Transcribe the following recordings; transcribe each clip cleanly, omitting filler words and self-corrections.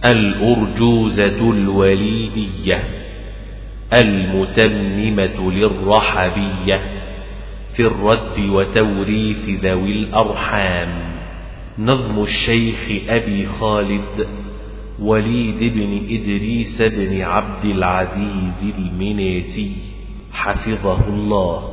الأرجوزة الوليدية المتممة للرحبية في الرد وتوريث ذوي الأرحام. نظم الشيخ أبي خالد وليد بن إدريس بن عبد العزيز المنيسي حفظه الله.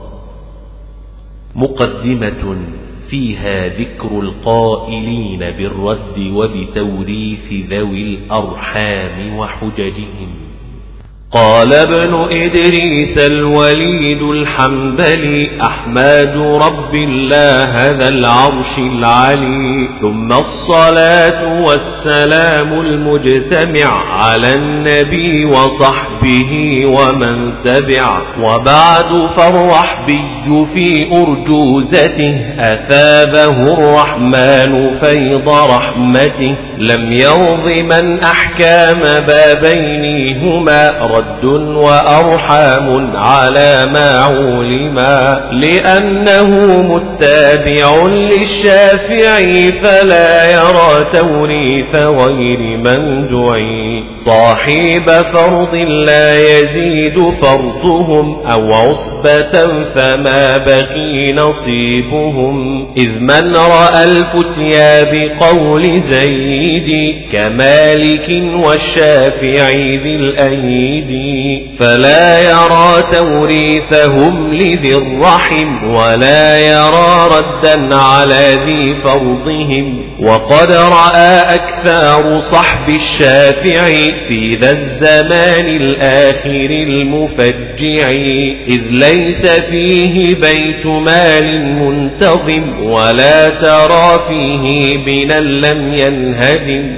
مقدمة فيها ذكر القائلين بالرد وبتوريث ذوي الأرحام وحججهم. قال ابن إدريس الوليد الحنبلي أحمد رب الله ذا العرش العلي، ثم الصلاة والسلام المجتمع على النبي وصحبه ومن تبع. وبعد فالرحبي في أرجوزته أثابه الرحمن فيض رحمته، لم يرض من أحكام بابينهما رد وأرحام على ما علما، لأنه متابع للشافعي فلا يرى توريث غير من دعي. صاحب فرض لا يزيد فرضهم أو عصبة فما بقي نصيبهم، إذ من رأى الفتيا بقول زيد كمالك والشافعي ذي الأيد، فلا يرى توريثهم لذي الرحم ولا يرى ردا على ذي فرضهم. وقد رأى أكثر صحب الشافعي في ذا الزمان الآخر المفجع، إذ ليس فيه بيت مال منتظم ولا ترى فيه بنا لم ينهدم.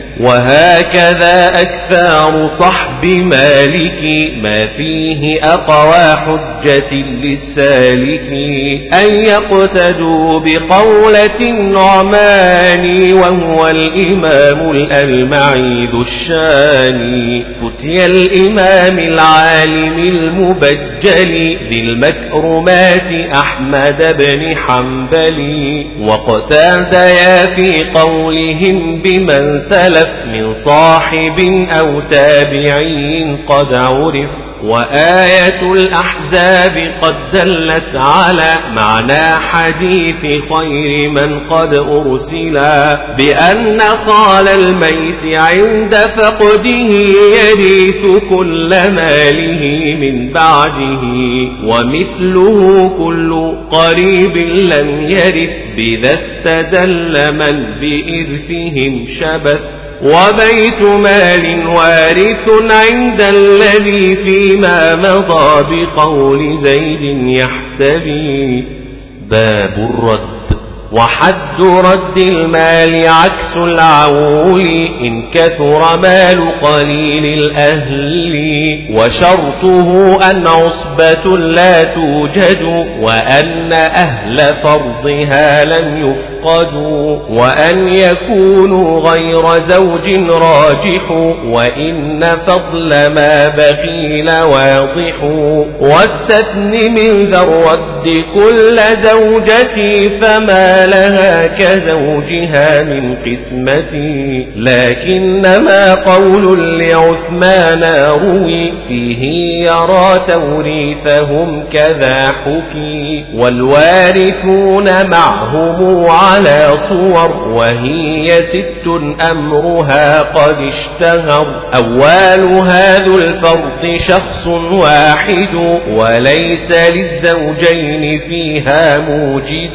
وهكذا أكثر صحب مالك ما فيه أقوى حجة للسالك، أن يقتدوا بقولة النعمان وهو الإمام الألمعي ذو الشان. فتي الإمام العالم المبجل ذي المكرمات أحمد بن حنبل، واقتديا في قولهم بمن سلف من صاحب أو تابعين قد عرف. وآية الأحزاب قد دلت على معنى حديث خير من قد أرسلا، بأن خال الميت عند فقده يرث كل ماله من بعده، ومثله كل قريب لم يرث بذا استدل من بإرثهم شبث. وبيت مال وارث عند الذي فيما مضى بقول زيد يحتبي. باب الرد. وحد رد المال عكس العول إن كثر مال قليل الأهل، وشرطه أن عصبة لا توجد وأن أهل فرضها لم يفقدوا، وأن يكونوا غير زوج راجح وإن فضل ما بخيل واضح. واستثن من ذا الرد كل زوجتي فما لها كزوجها من قسمتي، لكنما قول لعثمان روي فيه يرى توريثهم كذا حكي. والوارثون معهم على صور وهي 6 أمرها قد اشتهر. أولها ذو الفرض شخص واحد وليس للزوجين فيها موجد،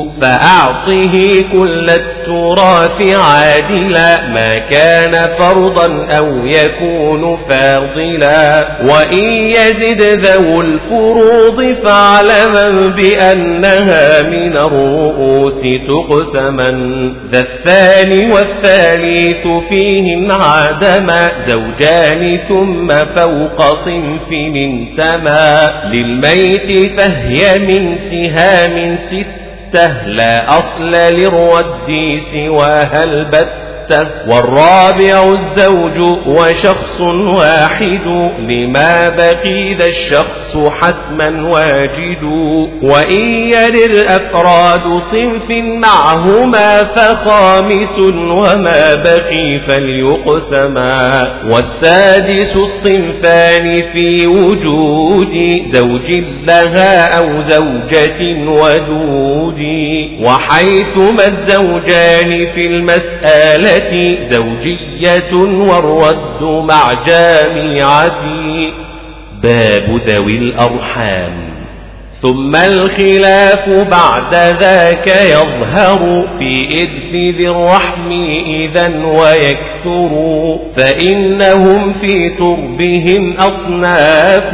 فأعطه كل التراث عادلا ما كان فرضا أو يكون فاضلا. وإن يزد ذو الفروض فاعلما بأنها من الرؤوس تقسما. ذا الثاني والثالث فيهن عدما زوجان ثم فوق صنف انتمى. للميت فهي من سهام 6 لا أصل للرد سواها البتة. والرابع الزوج وشخص واحد لما بقي ذا الشخص حتما واجد وإن يرر أفراد صنف معهما فخامس وما بقي فليقسما والسادس الصنفان في وجود زوج لها أو زوجة ودود وحيثما الزوجان في المسألة زوجية والرد مع جامعة. باب ذوي الأرحام. ثم الخلاف بعد ذاك يظهر في إرث ذي الرحم إذا ويكثر فإنهم في تربهم أصناف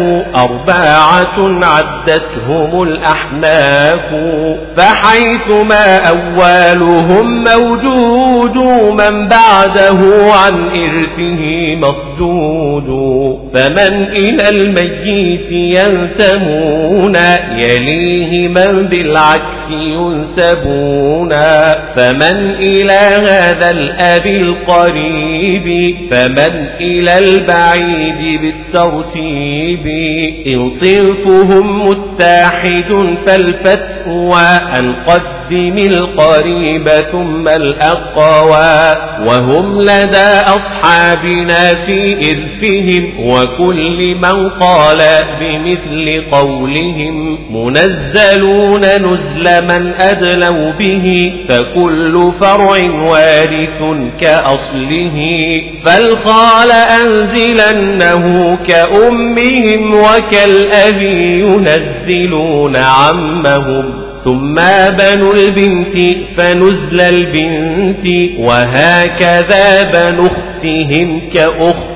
4 عدتهم الأحناف فحيثما أولهم موجود من بعده عن إرثه مصدود فمن إلى الميت ينتمون يليه من بالعكس ينسبون فمن إلى هذا الأب القريب فمن إلى البعيد بالترتيب إن صنفهم متحد فالفتوى أن قدم القريب ثم الأقوى وهم لدى أصحابنا في إرثهم وكل من قال بمثل قولهم منزلون نزل من أدلوا به فكل فرع وارث كأصله فالخال أنزلنه كأمهم وكالأب ينزلون عمهم ثم بنو البنت فنزل البنت وهكذا بنو أختهم كأخت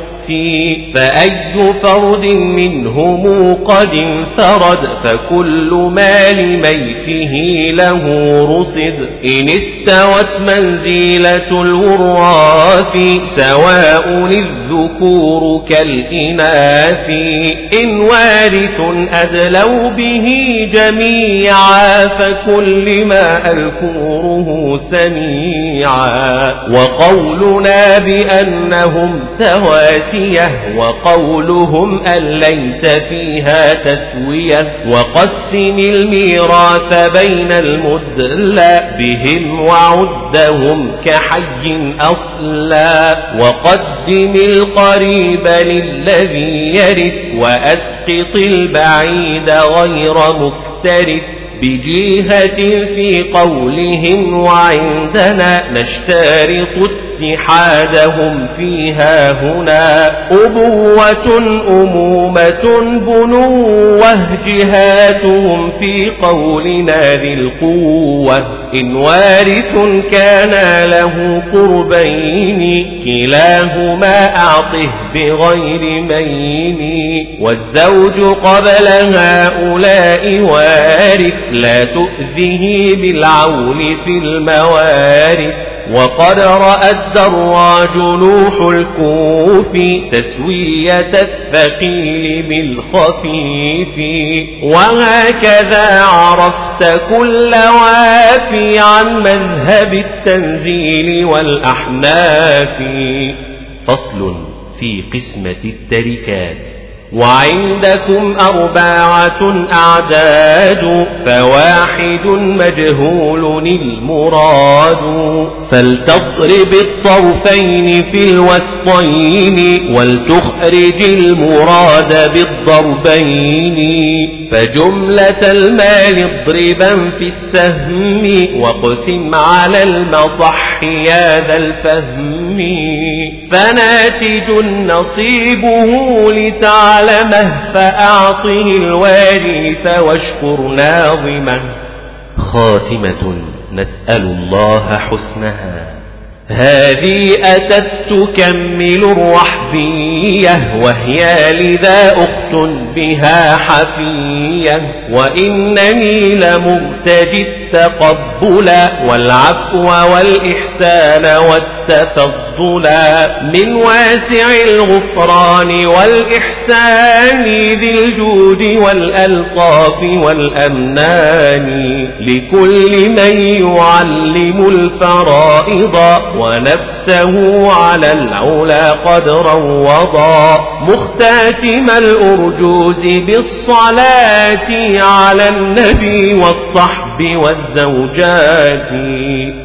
فأي فرد منهم قد انفرد فكل ما لميته له رصد إن استوت منزلة الوراث سواء الذكور كالإناث إن وارث أدلوا به جميعا فكل ما الكوره سميعا وقولنا بأنهم سواسي وقولهم أن ليس فيها تسوية وقسم الميراث بين المدلى بهم وعدهم كحي أصلا وقدم القريب للذي يرث وأسقط البعيد غير مكترث بجهة في قولهم وعندنا نشترط اتحادهم فيها هنا أبوة أمومة بنوة جهاتهم في قولنا ذي القوة إن وارث كان له قربين كلاهما أعطه بغير مين والزوج قبل هؤلاء وارث لا تؤذه بالعول في الموارث وقد رأى الدراج نوح الكوفي تسوية الثقيل بالخفيف وهكذا عرفت كل وافي عن مذهب التنزيل والأحناف. فصل في قسمة التركات. وعندكم 4 أعداد فواحد مجهول المراد فلتضرب الطرفين في الوسطين ولتخرج المراد بالضربين فجملة المال اضربا في السهم واقسم على المصح يا ذا الفهم فناتج نصيبه لتعلمه فأعطه الوارث واشكر ناظمه. خاتمة نسأل الله حسنها. هذه أتت تكمل الرحبية وهي لذا أخت بها حفية وإنني لمرتجي التقبلا والعفو والإحسان والتفضل من واسع الغفران والإحسان ذي الجود والألطاف والأمنان لكل من يعلم الفرائض ونفسه على العلا قد روضا مختاتم الأرجوز بالصلاة على النبي والصحب والزوجات